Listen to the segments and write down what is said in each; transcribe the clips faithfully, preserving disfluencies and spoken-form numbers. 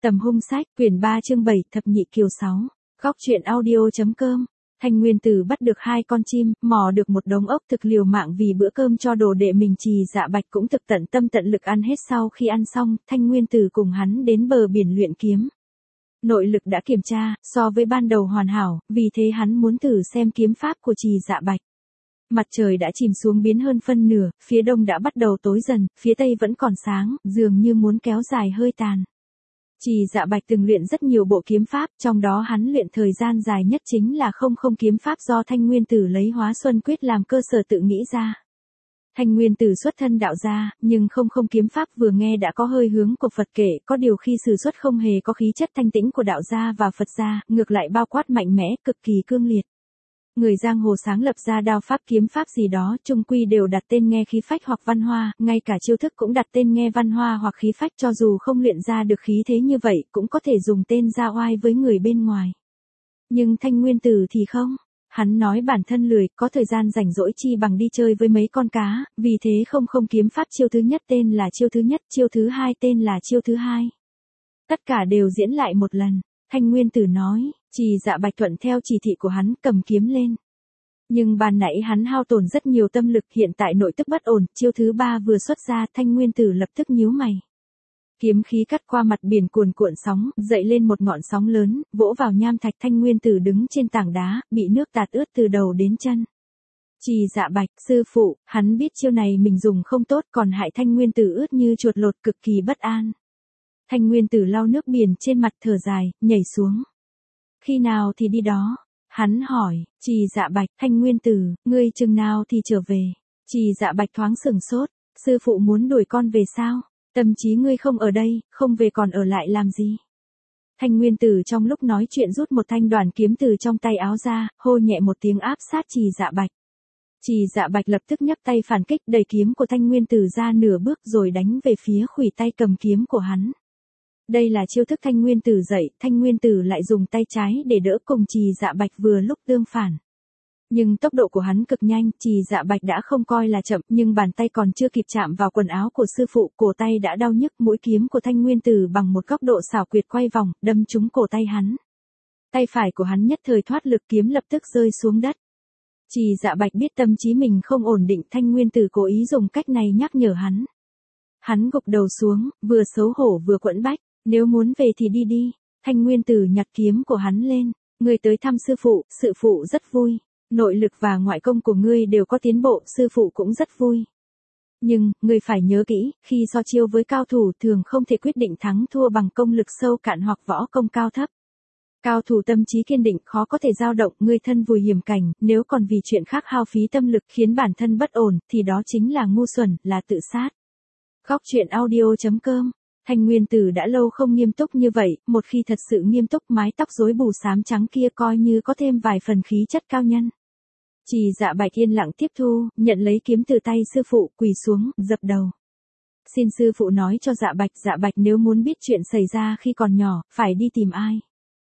Tầm hung sách, quyển ba chương bảy, thập nhị kiều sáu. Góc truyện audio.com. Thanh Nguyên Tử bắt được hai con chim, mò được một đống ốc thực liều mạng vì bữa cơm cho đồ đệ mình. Trì Dạ Bạch cũng thực tận tâm tận lực ăn hết. Sau khi ăn xong, Thanh Nguyên Tử cùng hắn đến bờ biển luyện kiếm. Nội lực đã kiểm tra, so với ban đầu hoàn hảo, vì thế hắn muốn thử xem kiếm pháp của Trì Dạ Bạch. Mặt trời đã chìm xuống biến hơn phân nửa, phía đông đã bắt đầu tối dần, phía tây vẫn còn sáng, dường như muốn kéo dài hơi tàn. Trì Dạ Bạch từng luyện rất nhiều bộ kiếm pháp, trong đó hắn luyện thời gian dài nhất chính là không không kiếm pháp do Thanh Nguyên Tử lấy Hóa Xuân Quyết làm cơ sở tự nghĩ ra. Thanh Nguyên Tử xuất thân đạo gia, nhưng không không kiếm pháp vừa nghe đã có hơi hướng của Phật kể, có điều khi sử xuất không hề có khí chất thanh tĩnh của đạo gia và Phật gia, ngược lại bao quát mạnh mẽ, cực kỳ cương liệt. Người giang hồ sáng lập ra đao pháp kiếm pháp gì đó, chung quy đều đặt tên nghe khí phách hoặc văn hoa, ngay cả chiêu thức cũng đặt tên nghe văn hoa hoặc khí phách, cho dù không luyện ra được khí thế như vậy, cũng có thể dùng tên ra oai với người bên ngoài. Nhưng Thanh Nguyên Tử thì không. Hắn nói bản thân lười, có thời gian rảnh rỗi chi bằng đi chơi với mấy con cá, vì thế không không kiếm pháp chiêu thứ nhất tên là chiêu thứ nhất, chiêu thứ hai tên là chiêu thứ hai. Tất cả đều diễn lại một lần. Thanh Nguyên Tử nói, Trì Dạ Bạch thuận theo chỉ thị của hắn, cầm kiếm lên. Nhưng ban nãy hắn hao tổn rất nhiều tâm lực, hiện tại nội tức bất ổn, chiêu thứ ba vừa xuất ra, Thanh Nguyên Tử lập tức nhíu mày. Kiếm khí cắt qua mặt biển cuồn cuộn sóng, dậy lên một ngọn sóng lớn, vỗ vào nham thạch. Thanh Nguyên Tử đứng trên tảng đá, bị nước tạt ướt từ đầu đến chân. Trì Dạ Bạch, sư phụ, hắn biết chiêu này mình dùng không tốt, còn hại Thanh Nguyên Tử ướt như chuột lột, cực kỳ bất an. Thanh Nguyên Tử lau nước biển trên mặt, thở dài, nhảy xuống. Khi nào thì đi đó? Hắn hỏi. Trì Dạ Bạch, Thanh Nguyên Tử, ngươi chừng nào thì trở về? Trì Dạ Bạch thoáng sửng sốt, sư phụ muốn đuổi con về sao? Tâm trí ngươi không ở đây, không về còn ở lại làm gì? Thanh Nguyên Tử trong lúc nói chuyện rút một thanh đoàn kiếm từ trong tay áo ra, hô nhẹ một tiếng áp sát Trì Dạ Bạch. Trì Dạ Bạch lập tức nhấc tay phản kích, đẩy kiếm của Thanh Nguyên Tử ra nửa bước rồi đánh về phía khuỷu tay cầm kiếm của hắn. Đây là chiêu thức Thanh Nguyên Tử dạy, Thanh Nguyên Tử lại dùng tay trái để đỡ, cùng Trì Dạ Bạch vừa lúc tương phản. Nhưng tốc độ của hắn cực nhanh, Trì Dạ Bạch đã không coi là chậm, nhưng bàn tay còn chưa kịp chạm vào quần áo của sư phụ, cổ tay đã đau nhức. Mũi kiếm của Thanh Nguyên Tử bằng một góc độ xảo quyệt quay vòng, đâm trúng cổ tay hắn. Tay phải của hắn nhất thời thoát lực, kiếm lập tức rơi xuống đất. Trì Dạ Bạch biết tâm trí mình không ổn định, Thanh Nguyên Tử cố ý dùng cách này nhắc nhở hắn. Hắn gục đầu xuống, vừa xấu hổ vừa quẫn bách. Nếu muốn về thì đi đi. Thanh Nguyên Tử nhặt kiếm của hắn lên. Ngươi tới thăm sư phụ, sư phụ rất vui. Nội lực và ngoại công của ngươi đều có tiến bộ, sư phụ cũng rất vui. Nhưng, ngươi phải nhớ kỹ, khi so chiêu với cao thủ thường không thể quyết định thắng thua bằng công lực sâu cạn hoặc võ công cao thấp. Cao thủ tâm trí kiên định khó có thể dao động, ngươi thân vùi hiểm cảnh, nếu còn vì chuyện khác hao phí tâm lực khiến bản thân bất ổn, thì đó chính là ngu xuẩn, là tự sát. Góc truyện audio.com. Thanh Nguyên Tử đã lâu không nghiêm túc như vậy, một khi thật sự nghiêm túc, mái tóc rối bù xám trắng kia coi như có thêm vài phần khí chất cao nhân. Trì Dạ Bạch yên lặng tiếp thu, nhận lấy kiếm từ tay sư phụ, quỳ xuống, dập đầu. Xin sư phụ nói cho Dạ Bạch, Dạ Bạch nếu muốn biết chuyện xảy ra khi còn nhỏ, phải đi tìm ai?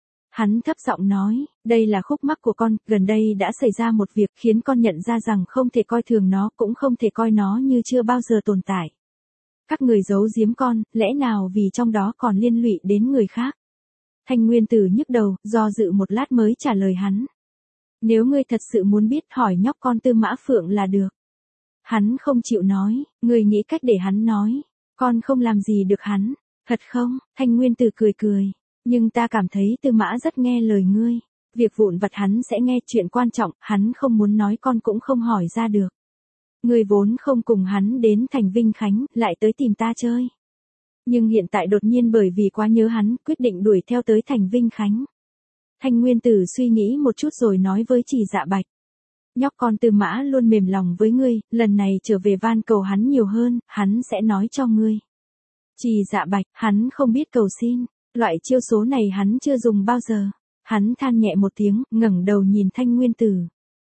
Hắn thấp giọng nói, đây là khúc mắc của con, gần đây đã xảy ra một việc khiến con nhận ra rằng không thể coi thường nó, cũng không thể coi nó như chưa bao giờ tồn tại. Các người giấu giếm con, lẽ nào vì trong đó còn liên lụy đến người khác? Thanh Nguyên Tử nhức đầu, do dự một lát mới trả lời hắn. Nếu ngươi thật sự muốn biết, hỏi nhóc con Tư Mã Phượng là được. Hắn không chịu nói, ngươi nghĩ cách để hắn nói. Con không làm gì được hắn. Thật không? Thanh Nguyên Tử cười cười. Nhưng ta cảm thấy Tư Mã rất nghe lời ngươi. Việc vụn vặt hắn sẽ nghe, chuyện quan trọng, hắn không muốn nói con cũng không hỏi ra được. Ngươi vốn không cùng hắn đến thành Vinh Khánh, lại tới tìm ta chơi. Nhưng hiện tại đột nhiên bởi vì quá nhớ hắn, quyết định đuổi theo tới thành Vinh Khánh. Thanh Nguyên Tử suy nghĩ một chút rồi nói với Trì Dạ Bạch. Nhóc con Tư Mã luôn mềm lòng với ngươi, lần này trở về van cầu hắn nhiều hơn, hắn sẽ nói cho ngươi. Trì Dạ Bạch, hắn không biết cầu xin, loại chiêu số này hắn chưa dùng bao giờ. Hắn than nhẹ một tiếng, ngẩng đầu nhìn Thanh Nguyên Tử.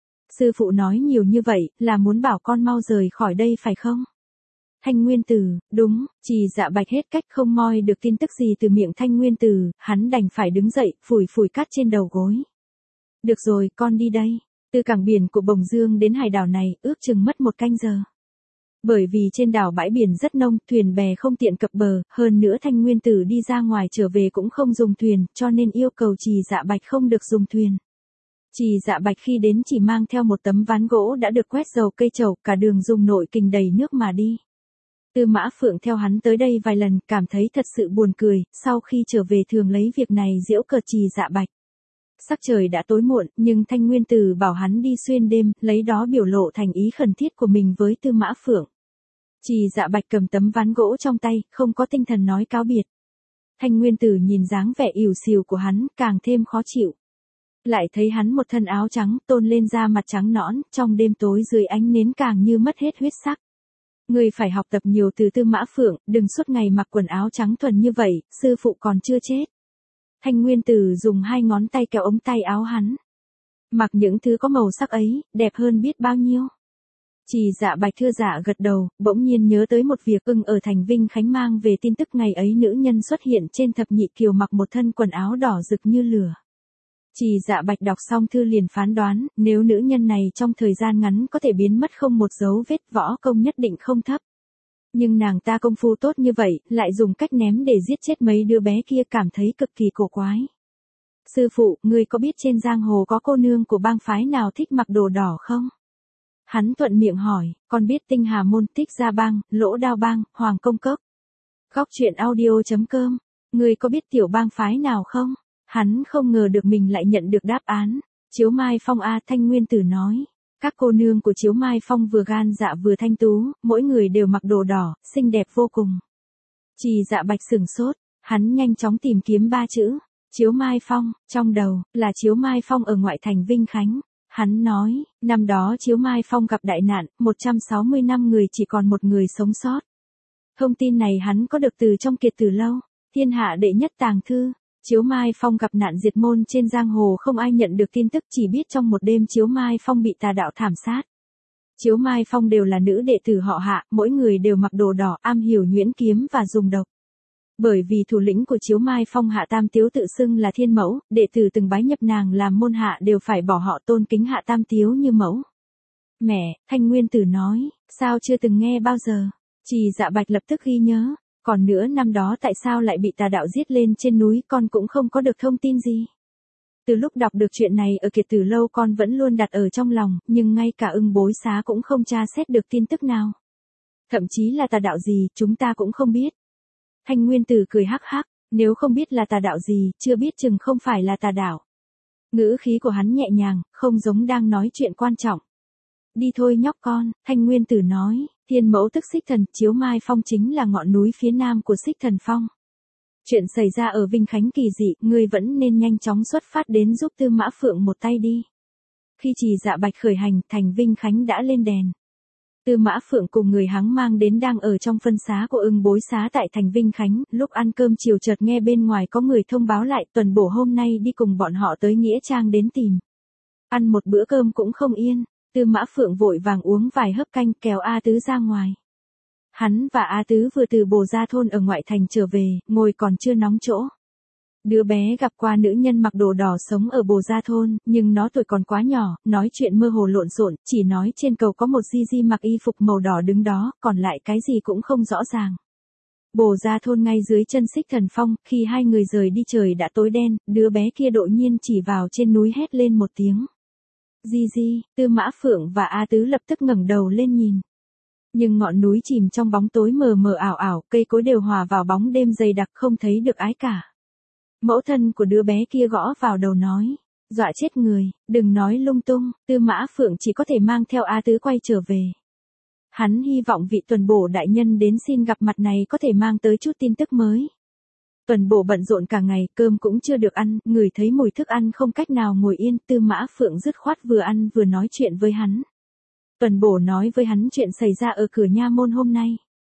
Sư phụ nói nhiều như vậy, là muốn bảo con mau rời khỏi đây phải không? Thanh Nguyên Tử, đúng. Trì Dạ Bạch hết cách không moi được tin tức gì từ miệng Thanh Nguyên Tử, hắn đành phải đứng dậy, phủi phủi cát trên đầu gối. Được rồi, con đi đây. Từ cảng biển của Bồng Dương đến hải đảo này, ước chừng mất một canh giờ. Bởi vì trên đảo bãi biển rất nông, thuyền bè không tiện cập bờ, hơn nữa Thanh Nguyên Tử đi ra ngoài trở về cũng không dùng thuyền, cho nên yêu cầu Trì Dạ Bạch không được dùng thuyền. Trì Dạ Bạch khi đến chỉ mang theo một tấm ván gỗ đã được quét dầu cây trầu, cả đường dùng nội kình đầy nước mà đi. Tư Mã Phượng theo hắn tới đây vài lần, cảm thấy thật sự buồn cười, sau khi trở về thường lấy việc này giễu cợt Trì Dạ Bạch. Sắc trời đã tối muộn, nhưng Thanh Nguyên Tử bảo hắn đi xuyên đêm, lấy đó biểu lộ thành ý khẩn thiết của mình với Tư Mã Phượng. Trì Dạ Bạch cầm tấm ván gỗ trong tay, không có tinh thần nói cáo biệt. Thanh Nguyên Tử nhìn dáng vẻ ỉu xìu của hắn, càng thêm khó chịu. Lại thấy hắn một thân áo trắng, tôn lên da mặt trắng nõn, trong đêm tối dưới ánh nến càng như mất hết huyết sắc. Ngươi phải học tập nhiều từ Tư Mã Phượng, đừng suốt ngày mặc quần áo trắng thuần như vậy, sư phụ còn chưa chết. Thanh Nguyên Tử dùng hai ngón tay kéo ống tay áo hắn. Mặc những thứ có màu sắc ấy, đẹp hơn biết bao nhiêu. Trì Dạ Bạch thưa dạ gật đầu, bỗng nhiên nhớ tới một việc ưng ở thành Vinh Khánh mang về tin tức ngày ấy nữ nhân xuất hiện trên thập nhị kiều mặc một thân quần áo đỏ rực như lửa. Trì Dạ Bạch đọc xong thư liền phán đoán, nếu nữ nhân này trong thời gian ngắn có thể biến mất không một dấu vết, võ công nhất định không thấp. Nhưng nàng ta công phu tốt như vậy, lại dùng cách ném để giết chết mấy đứa bé kia, cảm thấy cực kỳ cổ quái. Sư phụ, ngươi có biết trên giang hồ có cô nương của bang phái nào thích mặc đồ đỏ không? Hắn thuận miệng hỏi, con biết Tinh Hà Môn, Thích Gia Bang, Lỗ Đao Bang, Hoàng Công Cốc. Góc truyện audio chấm com, ngươi có biết tiểu bang phái nào không? Hắn không ngờ được mình lại nhận được đáp án. Chiếu Mai Phong a, Thanh Nguyên Tử nói. Các cô nương của Chiếu Mai Phong vừa gan dạ vừa thanh tú, mỗi người đều mặc đồ đỏ, xinh đẹp vô cùng. Trì Dạ Bạch sửng sốt, hắn nhanh chóng tìm kiếm ba chữ. Chiếu Mai Phong, trong đầu, là Chiếu Mai Phong ở ngoại thành Vinh Khánh. Hắn nói, năm đó Chiếu Mai Phong gặp đại nạn, một trăm sáu mươi năm người chỉ còn một người sống sót. Thông tin này hắn có được từ trong Kiệt Tử Lâu, thiên hạ đệ nhất tàng thư. Chiếu Mai Phong gặp nạn diệt môn trên giang hồ, không ai nhận được tin tức, chỉ biết trong một đêm Chiếu Mai Phong bị tà đạo thảm sát. Chiếu Mai Phong đều là nữ đệ tử họ Hạ, mỗi người đều mặc đồ đỏ, am hiểu nhuyễn kiếm và dùng độc. Bởi vì thủ lĩnh của Chiếu Mai Phong Hạ Tam Tiếu tự xưng là thiên mẫu, đệ tử từng bái nhập nàng làm môn hạ đều phải bỏ họ tôn kính Hạ Tam Tiếu như mẫu. Mẹ, Thanh Nguyên Tử nói, sao chưa từng nghe bao giờ? Trì Dạ Bạch lập tức ghi nhớ. Còn nữa, năm đó tại sao lại bị tà đạo giết lên trên núi, con cũng không có được thông tin gì. Từ lúc đọc được chuyện này ở Kiệt Tử Lâu, con vẫn luôn đặt ở trong lòng, nhưng ngay cả Ưng Bối Xá cũng không tra xét được tin tức nào. Thậm chí là tà đạo gì, chúng ta cũng không biết. Thanh Nguyên Tử cười hắc hắc, nếu không biết là tà đạo gì, chưa biết chừng không phải là tà đạo. Ngữ khí của hắn nhẹ nhàng, không giống đang nói chuyện quan trọng. Đi thôi nhóc con, Thanh Nguyên Tử nói. Thiên mẫu tức Xích Thần, Chiếu Mai Phong chính là ngọn núi phía nam của Xích Thần Phong. Chuyện xảy ra ở Vinh Khánh kỳ dị, ngươi vẫn nên nhanh chóng xuất phát đến giúp Tư Mã Phượng một tay đi. Khi Trì Dạ Bạch khởi hành, thành Vinh Khánh đã lên đèn. Tư Mã Phượng cùng người hắn mang đến đang ở trong phân xá của Ưng Bối Xá tại thành Vinh Khánh, lúc ăn cơm chiều chợt nghe bên ngoài có người thông báo lại Tuần Bổ hôm nay đi cùng bọn họ tới Nghĩa Trang đến tìm. Ăn một bữa cơm cũng không yên. Tư Mã Phượng vội vàng uống vài hớp canh, kéo A Tứ ra ngoài. Hắn và A Tứ vừa từ Bồ Gia thôn ở ngoại thành trở về, ngồi còn chưa nóng chỗ. Đứa bé gặp qua nữ nhân mặc đồ đỏ sống ở Bồ Gia thôn, nhưng nó tuổi còn quá nhỏ, nói chuyện mơ hồ lộn xộn, chỉ nói trên cầu có một di di mặc y phục màu đỏ đứng đó, còn lại cái gì cũng không rõ ràng. Bồ Gia thôn ngay dưới chân Xích Thần Phong, khi hai người rời đi trời đã tối đen, đứa bé kia đột nhiên chỉ vào trên núi hét lên một tiếng. Di Di, Tư Mã Phượng và A Tứ lập tức ngẩng đầu lên nhìn. Nhưng ngọn núi chìm trong bóng tối mờ mờ ảo ảo, cây cối đều hòa vào bóng đêm dày đặc, không thấy được ái cả. Mẫu thân của đứa bé kia gõ vào đầu nói, dọa chết người, đừng nói lung tung. Tư Mã Phượng chỉ có thể mang theo A Tứ quay trở về. Hắn hy vọng vị Tuần Bổ đại nhân đến xin gặp mặt này có thể mang tới chút tin tức mới. Tuần Bổ bận rộn cả ngày, cơm cũng chưa được ăn, ngửi thấy mùi thức ăn không cách nào ngồi yên, Tư Mã Phượng dứt khoát vừa ăn vừa nói chuyện với hắn. Tuần Bổ nói với hắn chuyện xảy ra ở cửa nha môn hôm nay.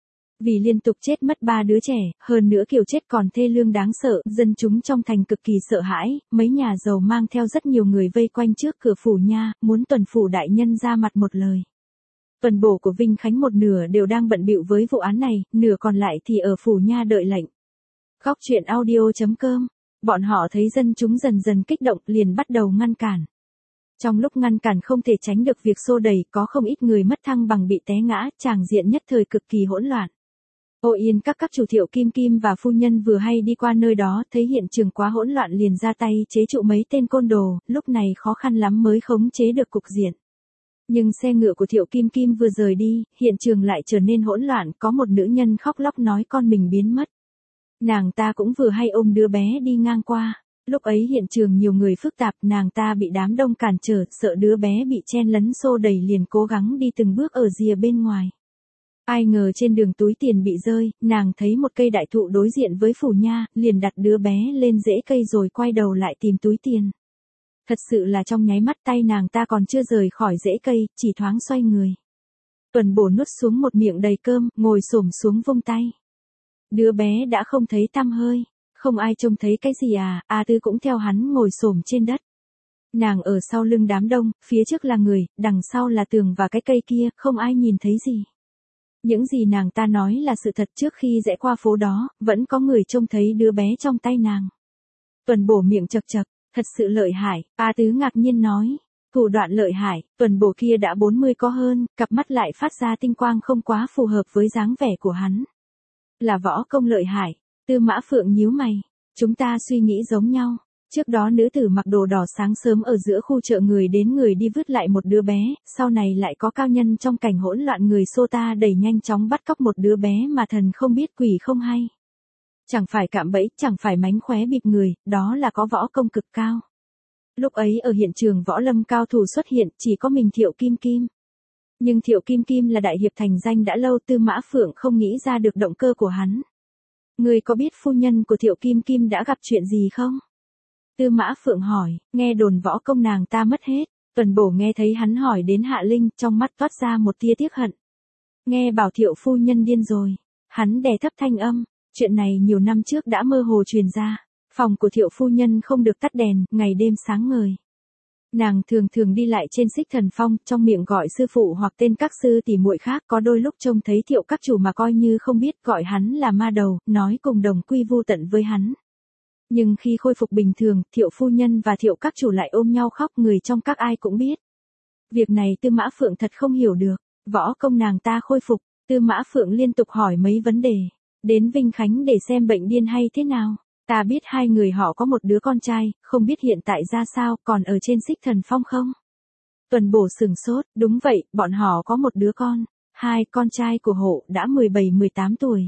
Vì liên tục chết mất ba đứa trẻ, hơn nữa kiểu chết còn thê lương đáng sợ, dân chúng trong thành cực kỳ sợ hãi, mấy nhà giàu mang theo rất nhiều người vây quanh trước cửa phủ nha, muốn Tuần phủ đại nhân ra mặt một lời. Tuần Bổ của Vinh Khánh một nửa đều đang bận bịu với vụ án này, nửa còn lại thì ở phủ nha đợi lệnh. Góc truyện audio chấm com, bọn họ thấy dân chúng dần dần kích động liền bắt đầu ngăn cản. Trong lúc ngăn cản không thể tránh được việc xô đẩy, có không ít người mất thăng bằng bị té ngã, tràng diện nhất thời cực kỳ hỗn loạn. Ô Yên các các chủ Thiệu Kim Kim và phu nhân vừa hay đi qua nơi đó, thấy hiện trường quá hỗn loạn liền ra tay chế trụ mấy tên côn đồ, lúc này khó khăn lắm mới khống chế được cục diện. Nhưng xe ngựa của Thiệu Kim Kim vừa rời đi, hiện trường lại trở nên hỗn loạn, có một nữ nhân khóc lóc nói con mình biến mất. Nàng ta cũng vừa hay ôm đứa bé đi ngang qua. Lúc ấy hiện trường nhiều người phức tạp, nàng ta bị đám đông cản trở, sợ đứa bé bị chen lấn xô đẩy liền cố gắng đi từng bước ở rìa bên ngoài. Ai ngờ trên đường túi tiền bị rơi, nàng thấy một cây đại thụ đối diện với phủ nha, liền đặt đứa bé lên rễ cây rồi quay đầu lại tìm túi tiền. Thật sự là trong nháy mắt tay nàng ta còn chưa rời khỏi rễ cây, chỉ thoáng xoay người. Tuần Bổ nuốt xuống một miệng đầy cơm, ngồi xổm xuống vung tay. Đứa bé đã không thấy tăm hơi. Không ai trông thấy cái gì à, A Tư cũng theo hắn ngồi xổm trên đất. Nàng ở sau lưng đám đông, phía trước là người, đằng sau là tường và cái cây kia, không ai nhìn thấy gì. Những gì nàng ta nói là sự thật, trước khi rẽ qua phố đó, vẫn có người trông thấy đứa bé trong tay nàng. Tuần Bổ miệng chật chật, thật sự lợi hại, A Tứ ngạc nhiên nói. Thủ đoạn lợi hại, Tuần Bổ kia đã bốn mươi có hơn, cặp mắt lại phát ra tinh quang không quá phù hợp với dáng vẻ của hắn. Là võ công lợi hại. Tư Mã Phượng nhíu mày, chúng ta suy nghĩ giống nhau. Trước đó nữ tử mặc đồ đỏ sáng sớm ở giữa khu chợ người đến người đi vứt lại một đứa bé, sau này lại có cao nhân trong cảnh hỗn loạn người xô ta đẩy nhanh chóng bắt cóc một đứa bé mà thần không biết quỷ không hay. Chẳng phải cạm bẫy, chẳng phải mánh khóe bịp người, đó là có võ công cực cao. Lúc ấy ở hiện trường võ lâm cao thủ xuất hiện, chỉ có mình Thiệu Kim Kim. Nhưng Thiệu Kim Kim là đại hiệp thành danh đã lâu, Tư Mã Phượng không nghĩ ra được động cơ của hắn. Người có biết phu nhân của Thiệu Kim Kim đã gặp chuyện gì không? Tư Mã Phượng hỏi, nghe đồn võ công nàng ta mất hết. Tuần Bổ nghe thấy hắn hỏi đến Hạ Linh, trong mắt toát ra một tia tiếc hận. Nghe bảo Thiệu phu nhân điên rồi. Hắn đè thấp thanh âm, chuyện này nhiều năm trước đã mơ hồ truyền ra. Phòng của Thiệu phu nhân không được tắt đèn, ngày đêm sáng ngời. Nàng thường thường đi lại trên Xích Thần Phong, trong miệng gọi sư phụ hoặc tên các sư tỷ muội khác, có đôi lúc trông thấy Thiệu các chủ mà coi như không biết, gọi hắn là ma đầu, nói cùng đồng quy vu tận với hắn. Nhưng khi khôi phục bình thường, Thiệu phu nhân và Thiệu các chủ lại ôm nhau khóc, người trong các ai cũng biết. Việc này Tư Mã Phượng thật không hiểu được, võ công nàng ta khôi phục, Tư Mã Phượng liên tục hỏi mấy vấn đề. Đến Vinh Khánh để xem bệnh điên hay thế nào? Ta biết hai người họ có một đứa con trai, không biết hiện tại ra sao, còn ở trên Xích Thần Phong không? Tuần Bổ sừng sốt, đúng vậy, bọn họ có một đứa con. Hai con trai của hộ đã mười bảy mười tám tuổi.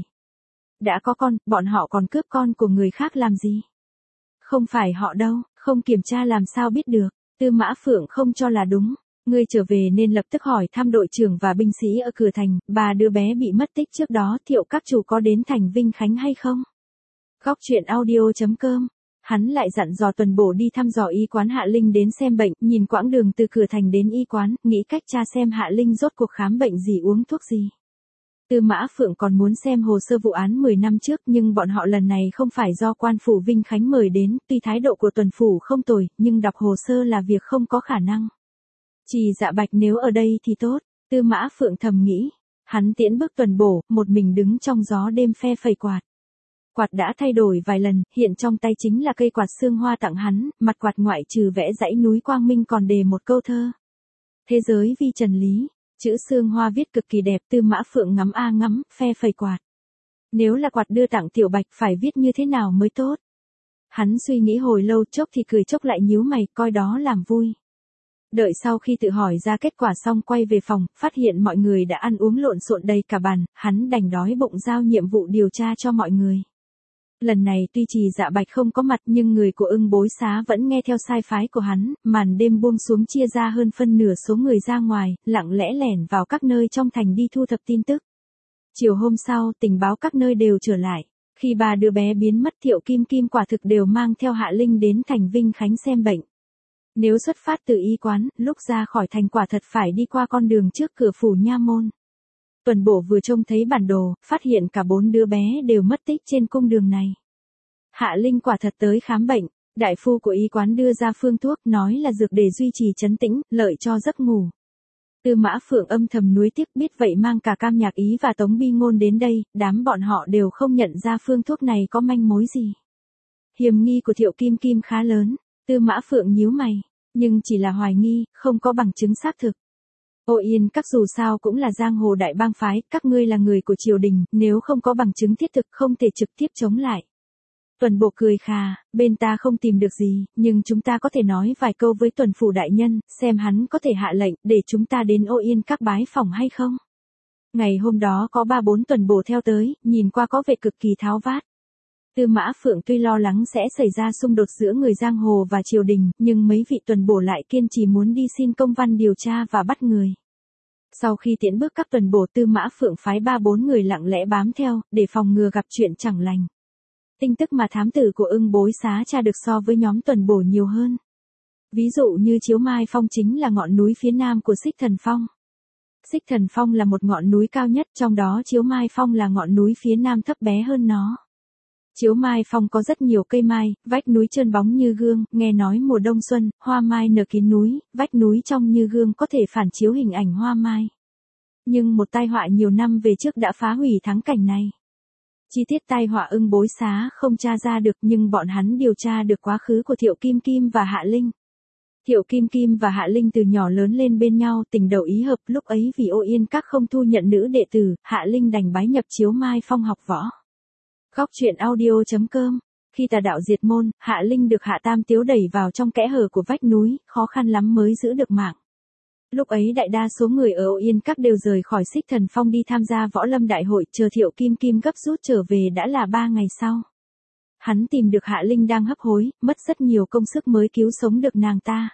Đã có con, bọn họ còn cướp con của người khác làm gì? Không phải họ đâu, không kiểm tra làm sao biết được. Tư Mã Phượng không cho là đúng. Ngươi trở về nên lập tức hỏi thăm đội trưởng và binh sĩ ở cửa thành, bà đứa bé bị mất tích trước đó Thiệu các chủ có đến thành Vinh Khánh hay không? Góc truyện audio chấm com. Hắn lại dặn dò Tuần Bổ đi thăm dò y quán Hạ Linh đến xem bệnh, nhìn quãng đường từ cửa thành đến y quán, nghĩ cách tra xem Hạ Linh rốt cuộc khám bệnh gì uống thuốc gì. Tư Mã Phượng còn muốn xem hồ sơ vụ án mười năm trước, nhưng bọn họ lần này không phải do quan phủ Vinh Khánh mời đến, tuy thái độ của Tuần phủ không tồi, nhưng đọc hồ sơ là việc không có khả năng. Chỉ Dạ Bạch nếu ở đây thì tốt, Tư Mã Phượng thầm nghĩ. Hắn tiễn bước Tuần Bổ, một mình đứng trong gió đêm phe phẩy quạt. Quạt đã thay đổi vài lần, hiện trong tay chính là cây quạt xương hoa tặng hắn, mặt quạt ngoại trừ vẽ dãy núi quang minh còn đề một câu thơ. Thế giới vi trần lý, chữ xương hoa viết cực kỳ đẹp, Tư Mã Phượng ngắm a ngắm, phe phẩy quạt. Nếu là quạt đưa tặng Tiểu Bạch phải viết như thế nào mới tốt? Hắn suy nghĩ hồi lâu, chốc thì cười chốc lại nhíu mày, coi đó làm vui. Đợi sau khi tự hỏi ra kết quả xong quay về phòng, phát hiện mọi người đã ăn uống lộn xộn đầy cả bàn, hắn đành đói bụng giao nhiệm vụ điều tra cho mọi người. Lần này tuy Trì Dạ Bạch không có mặt nhưng người của Ưng Bối Xá vẫn nghe theo sai phái của hắn, màn đêm buông xuống chia ra hơn phân nửa số người ra ngoài, lặng lẽ lẻn vào các nơi trong thành đi thu thập tin tức. Chiều hôm sau, tình báo các nơi đều trở lại. Khi ba đứa bé biến mất Thiệu Kim Kim quả thực đều mang theo Hạ Linh đến thành Vinh Khánh xem bệnh. Nếu xuất phát từ y quán, lúc ra khỏi thành quả thật phải đi qua con đường trước cửa phủ nha môn. Tuần Bổ vừa trông thấy bản đồ, phát hiện cả bốn đứa bé đều mất tích trên cung đường này. Hạ Linh quả thật tới khám bệnh, đại phu của y quán đưa ra phương thuốc nói là dược để duy trì trấn tĩnh, lợi cho giấc ngủ. Tư Mã Phượng âm thầm nuối tiếc, biết vậy mang cả Cam Nhạc Ý và Tống Bi Ngôn đến đây, đám bọn họ đều không nhận ra phương thuốc này có manh mối gì. Hiểm nghi của Thiệu Kim Kim khá lớn, Tư Mã Phượng nhíu mày. Nhưng chỉ là hoài nghi, không có bằng chứng xác thực. Ô Yên Các dù sao cũng là giang hồ đại bang phái, các ngươi là người của triều đình, nếu không có bằng chứng thiết thực không thể trực tiếp chống lại. Tuần Bổ cười khà, bên ta không tìm được gì, nhưng chúng ta có thể nói vài câu với Tuần Phủ đại nhân, xem hắn có thể hạ lệnh để chúng ta đến Ô Yên Các bái phỏng hay không. Ngày hôm đó có ba bốn Tuần Bổ theo tới, nhìn qua có vẻ cực kỳ tháo vát. Tư Mã Phượng tuy lo lắng sẽ xảy ra xung đột giữa người giang hồ và triều đình, nhưng mấy vị Tuần Bổ lại kiên trì muốn đi xin công văn điều tra và bắt người. Sau khi tiễn bước các Tuần Bổ, Tư Mã Phượng phái ba bốn người lặng lẽ bám theo, để phòng ngừa gặp chuyện chẳng lành. Tin tức mà thám tử của Ưng Bối Xá tra được so với nhóm Tuần Bổ nhiều hơn. Ví dụ như Chiếu Mai Phong chính là ngọn núi phía nam của Xích Thần Phong. Xích Thần Phong là một ngọn núi cao nhất, trong đó Chiếu Mai Phong là ngọn núi phía nam thấp bé hơn nó. Chiếu Mai Phong có rất nhiều cây mai, vách núi trơn bóng như gương, nghe nói mùa đông xuân, hoa mai nở kín núi, vách núi trong như gương có thể phản chiếu hình ảnh hoa mai. Nhưng một tai họa nhiều năm về trước đã phá hủy thắng cảnh này. Chi tiết tai họa Ưng Bối Xá không tra ra được, nhưng bọn hắn điều tra được quá khứ của Thiệu Kim Kim và Hạ Linh. Thiệu Kim Kim và Hạ Linh từ nhỏ lớn lên bên nhau, tình đầu ý hợp, lúc ấy vì Ô Yên Các không thu nhận nữ đệ tử, Hạ Linh đành bái nhập Chiếu Mai Phong học võ. Góc truyện audio chấm com. Khi tà đạo diệt môn, Hạ Linh được Hạ Tam Tiếu đẩy vào trong kẽ hở của vách núi, khó khăn lắm mới giữ được mạng. Lúc ấy đại đa số người ở Ô Yên Các đều rời khỏi Xích Thần Phong đi tham gia võ lâm đại hội, chờ Thiệu Kim Kim gấp rút trở về đã là ba ngày sau. Hắn tìm được Hạ Linh đang hấp hối, mất rất nhiều công sức mới cứu sống được nàng ta.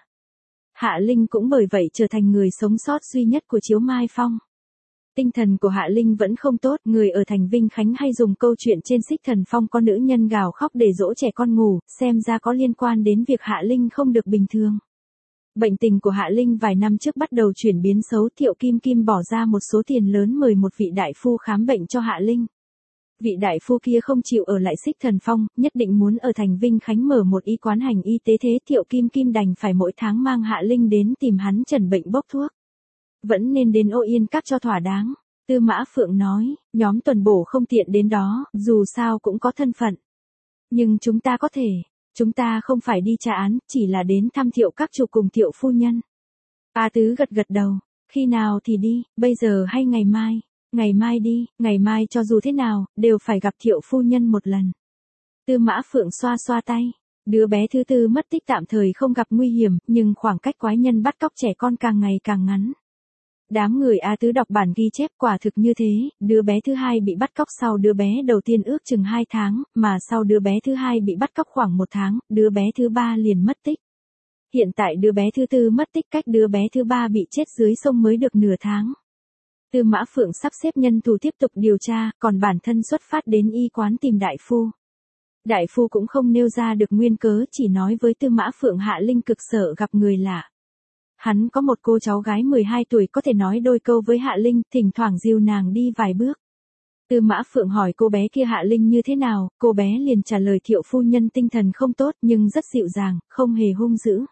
Hạ Linh cũng bởi vậy trở thành người sống sót duy nhất của Chiếu Mai Phong. Tinh thần của Hạ Linh vẫn không tốt, người ở thành Vinh Khánh hay dùng câu chuyện trên Xích Thần Phong có nữ nhân gào khóc để dỗ trẻ con ngủ, xem ra có liên quan đến việc Hạ Linh không được bình thường. Bệnh tình của Hạ Linh vài năm trước bắt đầu chuyển biến xấu, Thiệu Kim Kim bỏ ra một số tiền lớn mời một vị đại phu khám bệnh cho Hạ Linh. Vị đại phu kia không chịu ở lại Xích Thần Phong, nhất định muốn ở thành Vinh Khánh mở một y quán hành y tế, thế Thiệu Kim Kim đành phải mỗi tháng mang Hạ Linh đến tìm hắn chẩn bệnh bốc thuốc. Vẫn nên đến Ô Yên Các cho thỏa đáng. Tư Mã Phượng nói, nhóm Tuần Bổ không tiện đến đó, dù sao cũng có thân phận. Nhưng chúng ta có thể, chúng ta không phải đi tra án, chỉ là đến thăm Thiệu Các chủ cùng Thiệu phu nhân. A Tứ gật gật đầu, khi nào thì đi, bây giờ hay ngày mai? Ngày mai đi, ngày mai cho dù thế nào, đều phải gặp Thiệu phu nhân một lần. Tư Mã Phượng xoa xoa tay. Đứa bé thứ tư mất tích tạm thời không gặp nguy hiểm, nhưng khoảng cách quái nhân bắt cóc trẻ con càng ngày càng ngắn. Đám người A Tứ đọc bản ghi chép quả thực như thế, đứa bé thứ hai bị bắt cóc sau đứa bé đầu tiên ước chừng hai tháng, mà sau đứa bé thứ hai bị bắt cóc khoảng một tháng, đứa bé thứ ba liền mất tích. Hiện tại đứa bé thứ tư mất tích cách đứa bé thứ ba bị chết dưới sông mới được nửa tháng. Tư Mã Phượng sắp xếp nhân thủ tiếp tục điều tra, còn bản thân xuất phát đến y quán tìm đại phu. Đại phu cũng không nêu ra được nguyên cớ, chỉ nói với Tư Mã Phượng Hạ Linh cực sợ gặp người lạ. Hắn có một cô cháu gái mười hai tuổi có thể nói đôi câu với Hạ Linh, thỉnh thoảng dìu nàng đi vài bước. Tư Mã Phượng hỏi cô bé kia Hạ Linh như thế nào, cô bé liền trả lời Thiệu phu nhân tinh thần không tốt nhưng rất dịu dàng, không hề hung dữ.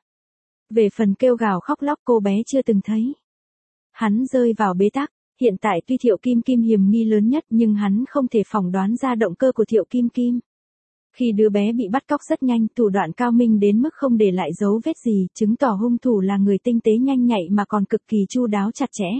Về phần kêu gào khóc lóc cô bé chưa từng thấy. Hắn rơi vào bế tắc, hiện tại tuy Thiệu Kim Kim hiểm nghi lớn nhất nhưng hắn không thể phỏng đoán ra động cơ của Thiệu Kim Kim. Khi đứa bé bị bắt cóc rất nhanh, thủ đoạn cao minh đến mức không để lại dấu vết gì, chứng tỏ hung thủ là người tinh tế nhanh nhạy mà còn cực kỳ chu đáo chặt chẽ.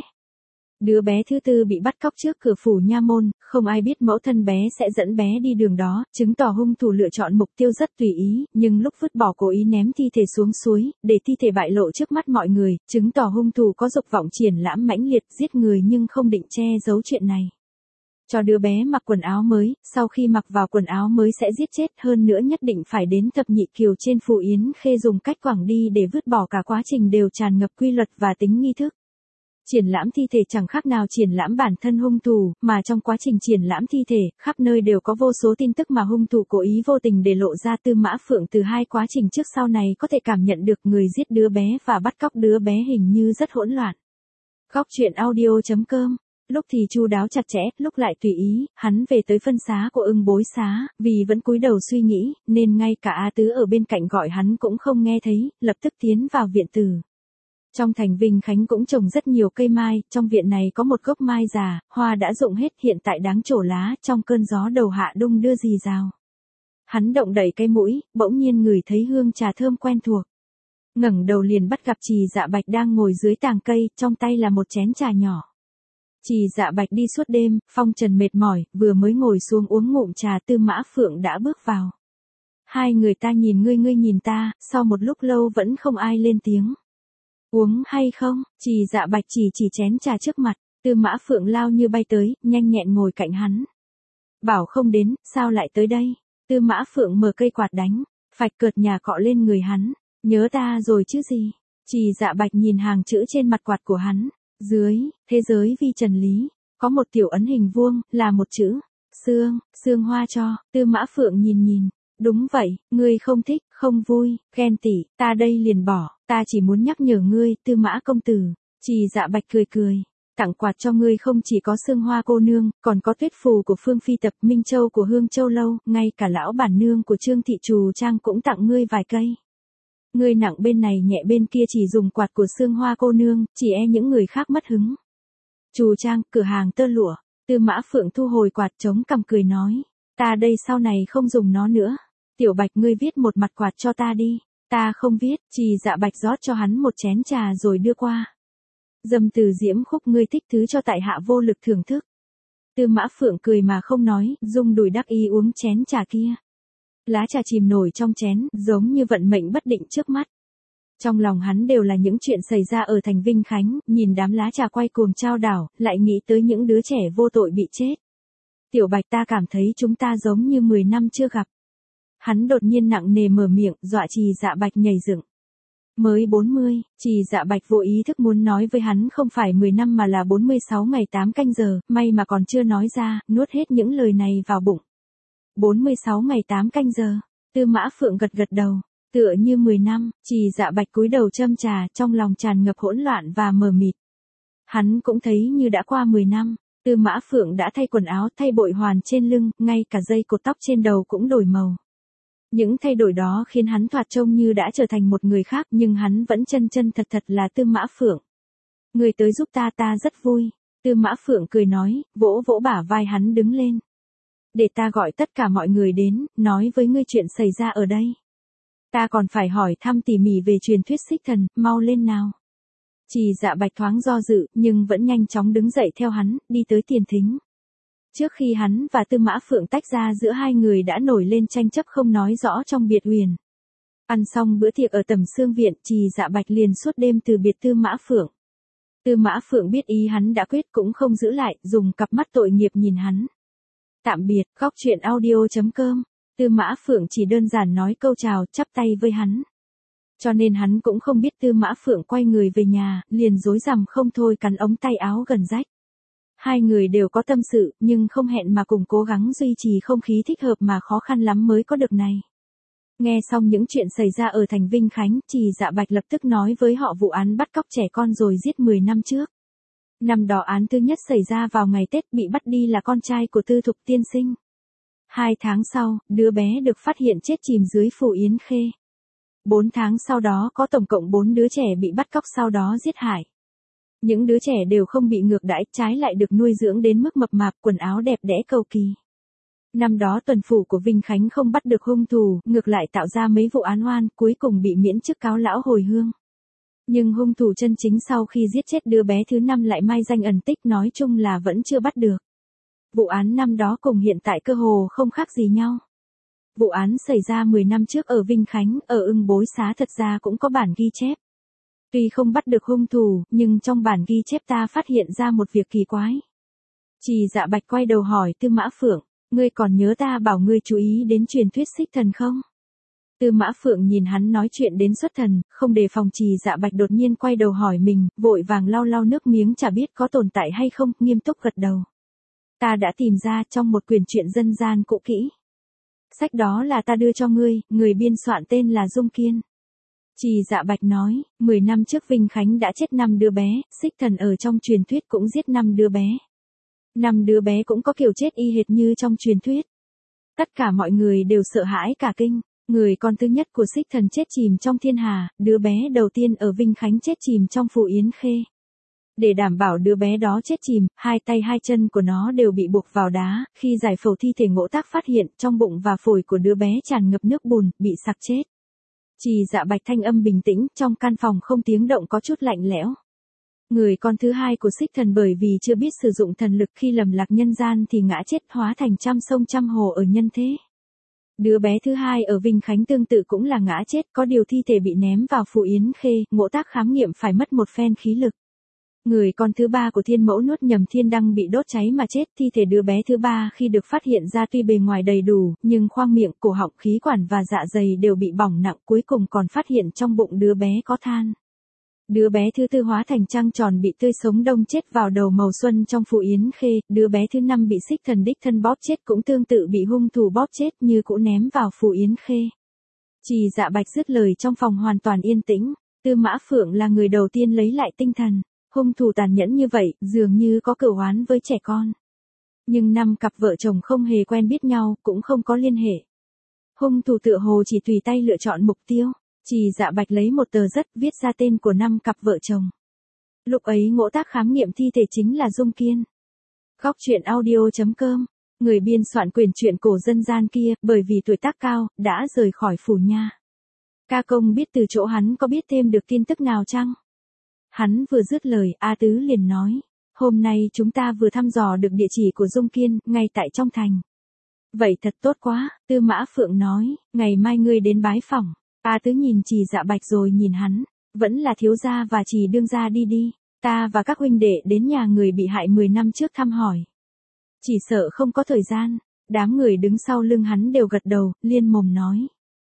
Đứa bé thứ tư bị bắt cóc trước cửa phủ nha môn, không ai biết mẫu thân bé sẽ dẫn bé đi đường đó, chứng tỏ hung thủ lựa chọn mục tiêu rất tùy ý, nhưng lúc vứt bỏ cố ý ném thi thể xuống suối, để thi thể bại lộ trước mắt mọi người, chứng tỏ hung thủ có dục vọng triển lãm mãnh liệt giết người nhưng không định che giấu chuyện này. Cho đứa bé mặc quần áo mới, sau khi mặc vào quần áo mới sẽ giết chết, hơn nữa nhất định phải đến Thập Nhị Kiều trên Phù Yến Khê dùng cách quẳng đi để vứt bỏ, cả quá trình đều tràn ngập quy luật và tính nghi thức. Triển lãm thi thể chẳng khác nào triển lãm bản thân hung thủ, mà trong quá trình triển lãm thi thể, khắp nơi đều có vô số tin tức mà hung thủ cố ý vô tình để lộ ra. Tư Mã Phượng từ hai quá trình trước sau này có thể cảm nhận được người giết đứa bé và bắt cóc đứa bé hình như rất hỗn loạn. Góc truyện audio chấm com. Lúc thì chu đáo chặt chẽ, lúc lại tùy ý, hắn về tới phân xá của Ưng Bối Xá, vì vẫn cúi đầu suy nghĩ, nên ngay cả A Tứ ở bên cạnh gọi hắn cũng không nghe thấy, lập tức tiến vào viện tử. Trong thành Vinh Khánh cũng trồng rất nhiều cây mai, trong viện này có một gốc mai già, hoa đã rụng hết, hiện tại đáng trổ lá, trong cơn gió đầu hạ đung đưa rì rào. Hắn động đậy cái mũi, bỗng nhiên ngửi thấy hương trà thơm quen thuộc. ngẩng đầu liền bắt gặp Trì Dạ Bạch đang ngồi dưới tàng cây, trong tay là một chén trà nhỏ. Trì Dạ Bạch đi suốt đêm, phong trần mệt mỏi, vừa mới ngồi xuống uống ngụm trà Tư Mã Phượng đã bước vào. Hai người ta nhìn ngươi ngươi nhìn ta, sau một lúc lâu vẫn không ai lên tiếng. Uống hay không? Trì Dạ Bạch chỉ chỉ chén trà trước mặt, Tư Mã Phượng lao như bay tới, nhanh nhẹn ngồi cạnh hắn. Bảo không đến, sao lại tới đây? Tư Mã Phượng mở cây quạt đánh, phạch cợt nhà cọ lên người hắn. Nhớ ta rồi chứ gì? Trì Dạ Bạch nhìn hàng chữ trên mặt quạt của hắn. Dưới, thế giới vi trần lý, có một tiểu ấn hình vuông, là một chữ. Sương, sương hoa cho. Tư Mã Phượng nhìn nhìn. Đúng vậy, ngươi không thích, không vui, ghen tị, ta đây liền bỏ, ta chỉ muốn nhắc nhở ngươi, Tư Mã công tử. Trì Dạ Bạch cười cười. Tặng quạt cho ngươi không chỉ có sương hoa cô nương, còn có tuyết phù của Phương Phi Tập, Minh Châu của Hương Châu Lâu, ngay cả lão bản nương của Trương Thị Trù Trang cũng tặng ngươi vài cây. Ngươi nặng bên này nhẹ bên kia chỉ dùng quạt của sương hoa cô nương, chỉ e những người khác mất hứng. Trù Trang, cửa hàng tơ lụa. Tư Mã Phượng thu hồi quạt chống cằm cười nói. Ta đây sau này không dùng nó nữa. Tiểu Bạch ngươi viết một mặt quạt cho ta đi. Ta không viết. Trì Dạ Bạch rót cho hắn một chén trà rồi đưa qua. Dâm từ diễm khúc ngươi thích thứ cho tại hạ vô lực thưởng thức. Tư Mã Phượng cười mà không nói, dung đùi đắc ý uống chén trà kia. Lá trà chìm nổi trong chén, giống như vận mệnh bất định trước mắt. Trong lòng hắn đều là những chuyện xảy ra ở thành Vinh Khánh, nhìn đám lá trà quay cuồng trao đảo, lại nghĩ tới những đứa trẻ vô tội bị chết. Tiểu Bạch ta cảm thấy chúng ta giống như mười năm chưa gặp. Hắn đột nhiên nặng nề mở miệng, dọa Trì Dạ Bạch nhảy dựng. Mới bốn mươi, Trì Dạ Bạch vô ý thức muốn nói với hắn không phải mười năm mà là bốn mươi sáu ngày tám canh giờ, may mà còn chưa nói ra, nuốt hết những lời này vào bụng. bốn mươi sáu ngày tám canh giờ, Tư Mã Phượng gật gật đầu, tựa như mười năm, Trì Dạ Bạch cúi đầu châm trà, trong lòng tràn ngập hỗn loạn và mờ mịt. Hắn cũng thấy như đã qua mười năm, Tư Mã Phượng đã thay quần áo, thay bội hoàn trên lưng, ngay cả dây cột tóc trên đầu cũng đổi màu. Những thay đổi đó khiến hắn thoạt trông như đã trở thành một người khác, nhưng hắn vẫn chân chân thật thật là Tư Mã Phượng. Người tới giúp ta ta rất vui. Tư Mã Phượng cười nói, vỗ vỗ bả vai hắn đứng lên. Để ta gọi tất cả mọi người đến, nói với ngươi chuyện xảy ra ở đây. Ta còn phải hỏi thăm tỉ mỉ về truyền thuyết xích thần, mau lên nào. Trì Dạ Bạch thoáng do dự, nhưng vẫn nhanh chóng đứng dậy theo hắn, đi tới tiền thính. Trước khi hắn và Tư Mã Phượng tách ra giữa hai người đã nổi lên tranh chấp không nói rõ trong biệt huyền. Ăn xong bữa tiệc ở Tầm Xương Viện, Trì Dạ Bạch liền suốt đêm từ biệt Tư Mã Phượng. Tư Mã Phượng biết ý hắn đã quyết cũng không giữ lại, dùng cặp mắt tội nghiệp nhìn hắn. Tạm biệt, góc truyện audio chấm com. Tư Mã Phượng chỉ đơn giản nói câu chào, chắp tay với hắn. Cho nên hắn cũng không biết Tư Mã Phượng quay người về nhà, liền rối rắm không thôi cắn ống tay áo gần rách. Hai người đều có tâm sự, nhưng không hẹn mà cùng cố gắng duy trì không khí thích hợp mà khó khăn lắm mới có được này. Nghe xong những chuyện xảy ra ở thành Vinh Khánh, Trì Dạ Bạch lập tức nói với họ vụ án bắt cóc trẻ con rồi giết mười năm trước. Năm đó án thứ nhất xảy ra vào ngày Tết, bị bắt đi là con trai của Tư Thục tiên sinh. Hai tháng sau, đứa bé được phát hiện chết chìm dưới Phù Yến Khê. Bốn tháng sau đó có tổng cộng bốn đứa trẻ bị bắt cóc sau đó giết hại. Những đứa trẻ đều không bị ngược đãi, trái lại được nuôi dưỡng đến mức mập mạp, quần áo đẹp đẽ cầu kỳ. Năm đó tuần phủ của Vinh Khánh không bắt được hung thủ, ngược lại tạo ra mấy vụ án oan, cuối cùng bị miễn chức cáo lão hồi hương. Nhưng hung thủ chân chính sau khi giết chết đứa bé thứ năm lại mai danh ẩn tích, nói chung là vẫn chưa bắt được. Vụ án năm đó cùng hiện tại cơ hồ không khác gì nhau. Vụ án xảy ra mười năm trước ở Vinh Khánh, ở Ưng Bối Xá thật ra cũng có bản ghi chép. Tuy không bắt được hung thủ, nhưng trong bản ghi chép ta phát hiện ra một việc kỳ quái. Trì Dạ Bạch quay đầu hỏi Tư Mã Phượng, ngươi còn nhớ ta bảo ngươi chú ý đến truyền thuyết xích thần không? Tư Mã Phượng nhìn hắn nói chuyện đến xuất thần, không đề phòng Trì Dạ Bạch đột nhiên quay đầu hỏi mình, vội vàng lau lau nước miếng chả biết có tồn tại hay không, nghiêm túc gật đầu. Ta đã tìm ra trong một quyển truyện dân gian cũ kỹ. Sách đó là ta đưa cho ngươi, người biên soạn tên là Dung Kiên. Trì Dạ Bạch nói, mười năm trước Vinh Khánh đã chết năm đứa bé, xích thần ở trong truyền thuyết cũng giết năm đứa bé. Năm đứa bé cũng có kiểu chết y hệt như trong truyền thuyết. Tất cả mọi người đều sợ hãi cả kinh, người con thứ nhất của xích thần chết chìm trong thiên hà, đứa bé đầu tiên ở Vinh Khánh chết chìm trong Phù Yến Khê. Để đảm bảo đứa bé đó chết chìm, hai tay hai chân của nó đều bị buộc vào đá, khi giải phẫu thi thể Ngỗ Tác phát hiện trong bụng và phổi của đứa bé tràn ngập nước bùn, bị sặc chết. Trì Dạ Bạch thanh âm bình tĩnh, trong căn phòng không tiếng động có chút lạnh lẽo. Người con thứ hai của Xích Thần bởi vì chưa biết sử dụng thần lực khi lầm lạc nhân gian thì ngã chết hóa thành trăm sông trăm hồ ở nhân thế. Đứa bé thứ hai ở Vinh Khánh tương tự cũng là ngã chết, có điều thi thể bị ném vào Phù Yến Khê, Ngỗ Tác khám nghiệm phải mất một phen khí lực. Người con thứ ba của Thiên Mẫu nuốt nhầm thiên đăng bị đốt cháy mà chết, thi thể đứa bé thứ ba khi được phát hiện ra tuy bề ngoài đầy đủ, nhưng khoang miệng, cổ họng, khí quản và dạ dày đều bị bỏng nặng, cuối cùng còn phát hiện trong bụng đứa bé có than. Đứa bé thứ tư hóa thành trăng tròn bị tươi sống đông chết vào đầu màu xuân trong Phù Yến Khê, đứa bé thứ năm bị Xích Thần đích thân bóp chết cũng tương tự bị hung thủ bóp chết như cũ ném vào Phù Yến Khê. Trì Dạ Bạch dứt lời trong phòng hoàn toàn yên tĩnh, Tư Mã Phượng là người đầu tiên lấy lại tinh thần. Hung thủ tàn nhẫn như vậy, dường như có cửu oán với trẻ con. Nhưng năm cặp vợ chồng không hề quen biết nhau, cũng không có liên hệ. Hung thủ tựa hồ chỉ tùy tay lựa chọn mục tiêu. Trì Dạ Bạch lấy một tờ rất viết ra tên của năm cặp vợ chồng. Lúc ấy Ngỗ Tác khám nghiệm thi thể chính là Dung Kiên. Góc truyện audio chấm com, người biên soạn quyển truyện cổ dân gian kia, bởi vì tuổi tác cao, đã rời khỏi phủ nha. Ca Công biết từ chỗ hắn có biết thêm được tin tức nào chăng? Hắn vừa dứt lời, A Tứ liền nói, hôm nay chúng ta vừa thăm dò được địa chỉ của Dung Kiên, ngay tại trong thành. Vậy thật tốt quá, Tư Mã Phượng nói, ngày mai ngươi đến bái phỏng. A Tứ nhìn Trì Dạ Bạch rồi nhìn hắn, vẫn là thiếu gia và Trì đương gia đi đi, ta và các huynh đệ đến nhà người bị hại mười năm trước thăm hỏi. Chỉ sợ không có thời gian, đám người đứng sau lưng hắn đều gật đầu, liên mồm nói.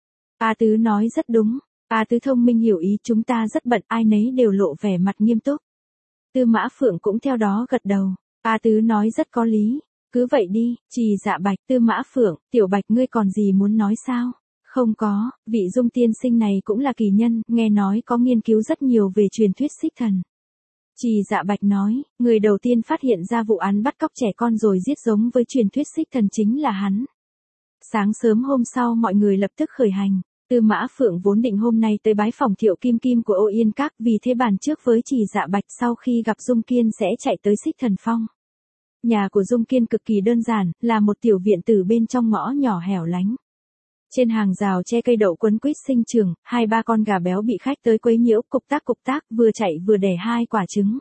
A Tứ nói rất đúng. A Tứ thông minh hiểu ý, chúng ta rất bận, ai nấy đều lộ vẻ mặt nghiêm túc. Tư Mã Phượng cũng theo đó gật đầu. A Tứ nói rất có lý, cứ vậy đi. Trì Dạ Bạch, Tư Mã Phượng, Tiểu Bạch ngươi còn gì muốn nói sao? Không có, vị Dung tiên sinh này cũng là kỳ nhân, nghe nói có nghiên cứu rất nhiều về truyền thuyết Xích Thần. Trì Dạ Bạch nói, người đầu tiên phát hiện ra vụ án bắt cóc trẻ con rồi giết giống với truyền thuyết Xích Thần chính là hắn. Sáng sớm hôm sau mọi người lập tức khởi hành. Tư Mã Phượng vốn định hôm nay tới bái phòng Thiệu Kim Kim của Ô Yên Các, vì thế bàn trước với Trì Dạ Bạch sau khi gặp Dung Kiên sẽ chạy tới Xích Thần Phong. Nhà của Dung Kiên cực kỳ đơn giản, là một tiểu viện tử bên trong ngõ nhỏ hẻo lánh. Trên hàng rào che cây đậu quấn quýt sinh trường, hai ba con gà béo bị khách tới quấy nhiễu, cục tác cục tác, vừa chạy vừa đẻ hai quả trứng.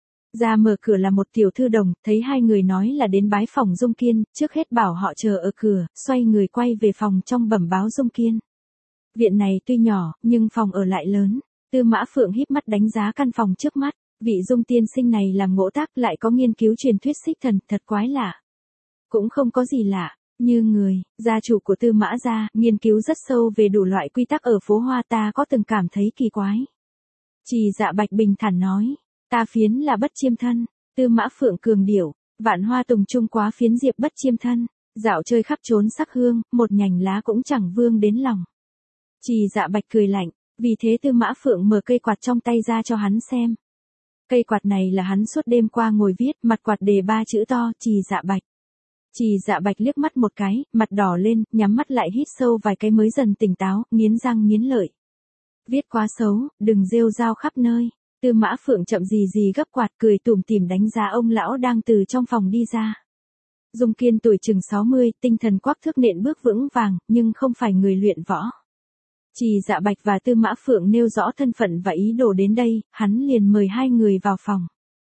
Ra mở cửa là một tiểu thư đồng, thấy hai người nói là đến bái phòng Dung Kiên, trước hết bảo họ chờ ở cửa, xoay người quay về phòng trong bẩm báo Dung Kiên. Viện này tuy nhỏ, nhưng phòng ở lại lớn. Tư Mã Phượng híp mắt đánh giá căn phòng trước mắt, vị Dung tiên sinh này làm Ngỗ Tác lại có nghiên cứu truyền thuyết Xích Thần, thật quái lạ. Cũng không có gì lạ, như người, gia chủ của Tư Mã gia, nghiên cứu rất sâu về đủ loại quy tắc ở phố Hoa, ta có từng cảm thấy kỳ quái. Trì Dạ Bạch bình thản nói, ta phiến là bất chiêm thân. Tư Mã Phượng cường điệu, vạn hoa tùng trung quá phiến diệp bất chiêm thân, dạo chơi khắp trốn sắc hương, một nhành lá cũng chẳng vương đến lòng. Trì Dạ Bạch cười lạnh, vì thế Tư Mã Phượng mở cây quạt trong tay ra cho hắn xem. Cây quạt này là hắn suốt đêm qua ngồi viết, mặt quạt đề ba chữ to, Trì Dạ Bạch. Trì Dạ Bạch liếc mắt một cái, mặt đỏ lên, nhắm mắt lại hít sâu vài cái mới dần tỉnh táo, nghiến răng nghiến lợi. Viết quá xấu, đừng rêu rao khắp nơi. Tư Mã Phượng chậm gì gì gấp quạt, cười tủm tỉm đánh giá ông lão đang từ trong phòng đi ra. Dung Kiên tuổi chừng sáu mươi, tinh thần quắc thước nện bước vững vàng, nhưng không phải người luyện võ. Trì Dạ Bạch và Tư Mã Phượng nêu rõ thân phận và ý đồ đến đây, hắn liền mời hai người vào phòng.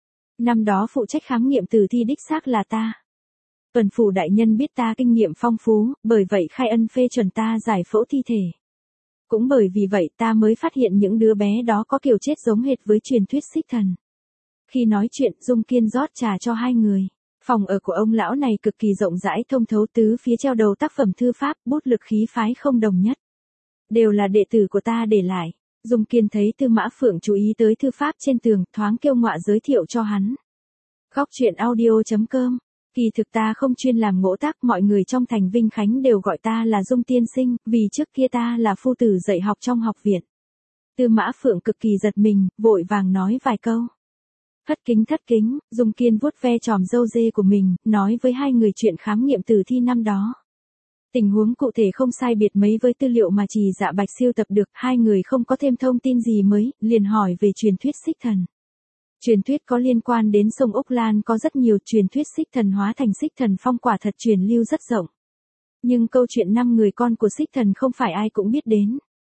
Năm đó phụ trách khám nghiệm tử thi đích xác là ta. Tuần phủ đại nhân biết ta kinh nghiệm phong phú, bởi vậy khai ân phê chuẩn ta giải phẫu thi thể. Cũng bởi vì vậy ta mới phát hiện những đứa bé đó có kiểu chết giống hệt với truyền thuyết Xích Thần. Khi nói chuyện, Dung Kiên rót trà cho hai người. Phòng ở của ông lão này cực kỳ rộng rãi, thông thấu, tứ phía treo đầu tác phẩm thư pháp, bút lực khí phái không đồng nhất. Đều là đệ tử của ta để lại. Dung Kiên thấy Tư Mã Phượng chú ý tới thư pháp trên tường, thoáng kêu ngọa giới thiệu cho hắn. Góc truyện audio chấm com. Kỳ thực ta không chuyên làm Ngỗ Tác, mọi người trong thành Vinh Khánh đều gọi ta là Dung tiên sinh, vì trước kia ta là phu tử dạy học trong học viện. Tư Mã Phượng cực kỳ giật mình, vội vàng nói vài câu. Thất kính thất kính, Dung Kiên vuốt ve chòm râu dê của mình, nói với hai người chuyện khám nghiệm tử thi năm đó. Tình huống cụ thể không sai biệt mấy với tư liệu mà Trì Dạ Bạch siêu tập được, hai người không có thêm thông tin gì mới, liền hỏi về truyền thuyết Xích Thần. Truyền thuyết có liên quan đến sông Úc Lan có rất nhiều, truyền thuyết Xích Thần hóa thành Xích Thần Phong quả thật truyền lưu rất rộng. Nhưng câu chuyện năm người con của Xích Thần không phải ai cũng biết đến.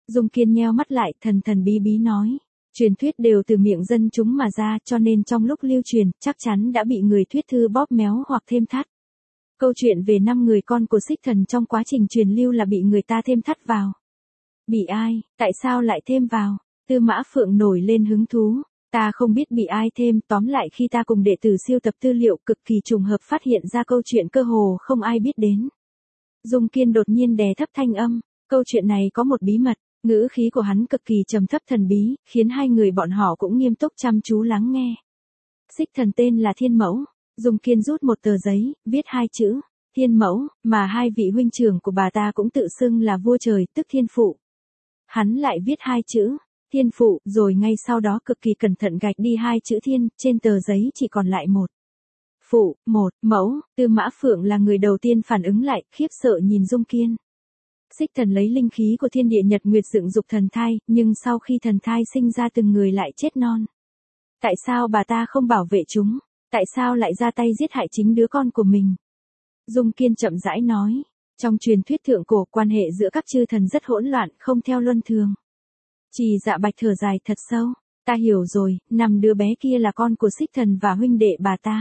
Dung Kiên nheo mắt lại, thần thần bí bí nói. Truyền thuyết đều từ miệng dân chúng mà ra, cho nên trong lúc lưu truyền, chắc chắn đã bị người thuyết thư bóp méo hoặc thêm thắt. Câu chuyện về năm người con của Xích Thần trong quá trình truyền lưu là bị người ta thêm thắt vào. Bị ai, tại sao lại thêm vào? Tư Mã Phượng nổi lên hứng thú. Ta không biết bị ai thêm, tóm lại khi ta cùng đệ tử siêu tập tư liệu cực kỳ trùng hợp phát hiện ra câu chuyện cơ hồ không ai biết đến. Dung Kiên đột nhiên đè thấp thanh âm, câu chuyện này có một bí mật, ngữ khí của hắn cực kỳ trầm thấp thần bí, khiến hai người bọn họ cũng nghiêm túc chăm chú lắng nghe. Xích Thần tên là Thiên Mẫu, Dung Kiên rút một tờ giấy, viết hai chữ, Thiên Mẫu, mà hai vị huynh trưởng của bà ta cũng tự xưng là vua trời, tức Thiên Phụ. Hắn lại viết hai chữ, Thiên Phụ, rồi ngay sau đó cực kỳ cẩn thận gạch đi hai chữ Thiên, trên tờ giấy chỉ còn lại một. Phụ, một, Mẫu. Tư Mã Phượng là người đầu tiên phản ứng lại, khiếp sợ nhìn Dung Kiên. Xích Thần lấy linh khí của thiên địa nhật nguyệt dựng dục thần thai, nhưng sau khi thần thai sinh ra từng người lại chết non. Tại sao bà ta không bảo vệ chúng? Tại sao lại ra tay giết hại chính đứa con của mình? Dung Kiên chậm rãi nói, trong truyền thuyết thượng cổ quan hệ giữa các chư thần rất hỗn loạn, không theo luân thường. Trì Dạ Bạch thở dài thật sâu, ta hiểu rồi, năm đứa bé kia là con của Xích Thần và huynh đệ bà ta.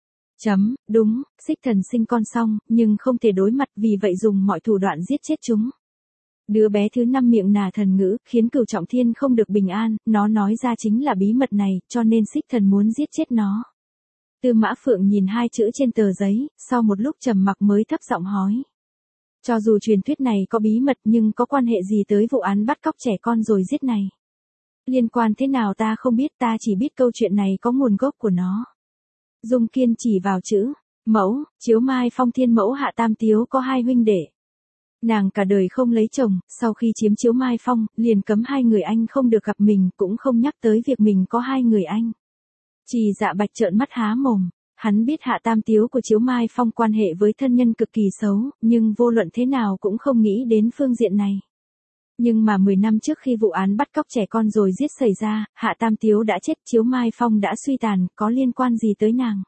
Chấm, đúng, Xích Thần sinh con xong, nhưng không thể đối mặt vì vậy dùng mọi thủ đoạn giết chết chúng. Đứa bé thứ năm miệng nà thần ngữ, khiến Cửu Trọng Thiên không được bình an, nó nói ra chính là bí mật này, cho nên Xích Thần muốn giết chết nó. Tư Mã Phượng nhìn hai chữ trên tờ giấy, sau một lúc trầm mặc mới thấp giọng hỏi. Cho dù truyền thuyết này có bí mật nhưng có quan hệ gì tới vụ án bắt cóc trẻ con rồi giết này? Liên quan thế nào ta không biết, ta chỉ biết câu chuyện này có nguồn gốc của nó. Dung Kiên chỉ vào chữ, Mẫu, Chiếu Mai Phong Thiên Mẫu Hạ Tam Tiếu có hai huynh đệ. Nàng cả đời không lấy chồng, sau khi chiếm Chiếu Mai Phong, liền cấm hai người anh không được gặp mình, cũng không nhắc tới việc mình có hai người anh. Trì Dạ Bạch trợn mắt há mồm, hắn biết Hạ Tam Tiếu của Chiếu Mai Phong quan hệ với thân nhân cực kỳ xấu, nhưng vô luận thế nào cũng không nghĩ đến phương diện này. Nhưng mà mười năm trước khi vụ án bắt cóc trẻ con rồi giết xảy ra, Hạ Tam Tiếu đã chết, Chiếu Mai Phong đã suy tàn, có liên quan gì tới nàng?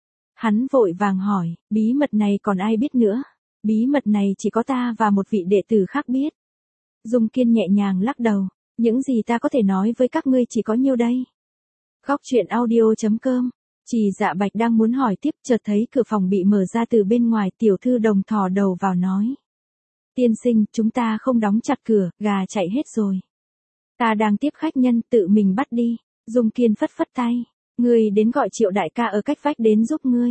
Hắn vội vàng hỏi, bí mật này còn ai biết nữa? Bí mật này chỉ có ta và một vị đệ tử khác biết. Dung Kiên nhẹ nhàng lắc đầu, những gì ta có thể nói với các ngươi chỉ có nhiêu đây. Góc truyện audio chấm com. Trì Dạ Bạch đang muốn hỏi tiếp, chợt thấy cửa phòng bị mở ra từ bên ngoài, tiểu thư Đồng thò đầu vào nói. Tiên sinh, chúng ta không đóng chặt cửa, gà chạy hết rồi. Ta đang tiếp khách nhân, tự mình bắt đi. Dung Kiên phất phất tay, ngươi đến gọi Triệu đại ca ở cách vách đến giúp ngươi.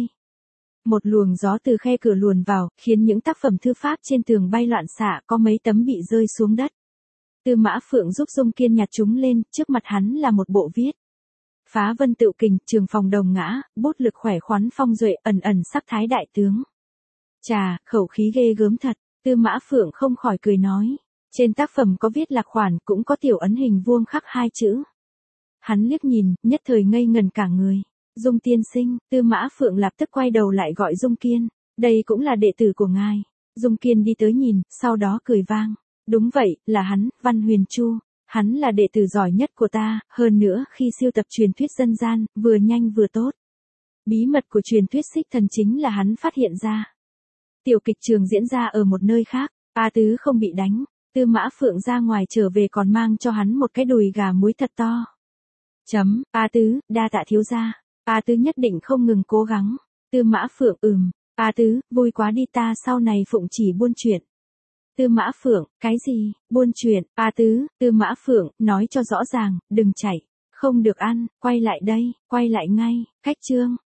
Một luồng gió từ khe cửa luồn vào, khiến những tác phẩm thư pháp trên tường bay loạn xạ, có mấy tấm bị rơi xuống đất. Tư Mã Phượng giúp Dung Kiên nhặt chúng lên, trước mặt hắn là một bộ viết. Phá vân tựu kình, trường phòng đồng ngã, bút lực khỏe khoắn phong duệ, ẩn ẩn sắc thái đại tướng. Chà, khẩu khí ghê gớm thật, Tư Mã Phượng không khỏi cười nói. Trên tác phẩm có viết lạc khoản, cũng có tiểu ấn hình vuông khắc hai chữ. Hắn liếc nhìn, nhất thời ngây ngần cả người. Dung tiên sinh, Tư Mã Phượng lập tức quay đầu lại gọi Dung Kiên. Đây cũng là đệ tử của ngài. Dung Kiên đi tới nhìn, sau đó cười vang. Đúng vậy, là hắn, Văn Huyền Chu. Hắn là đệ tử giỏi nhất của ta, hơn nữa khi siêu tập truyền thuyết dân gian, vừa nhanh vừa tốt. Bí mật của truyền thuyết Xích Thần chính là hắn phát hiện ra. Tiểu kịch trường diễn ra ở một nơi khác, A Tứ không bị đánh, Tư Mã Phượng ra ngoài trở về còn mang cho hắn một cái đùi gà muối thật to. Chấm, A Tứ, đa tạ thiếu gia. A Tứ nhất định không ngừng cố gắng. Tư Mã Phượng ừm, A Tứ, vui quá đi, ta sau này phụng chỉ buôn chuyện. Tư Mã Phượng, cái gì, buôn chuyện, A Tứ, Tư Mã Phượng, nói cho rõ ràng, đừng chạy, không được ăn, quay lại đây, quay lại ngay, cách chương.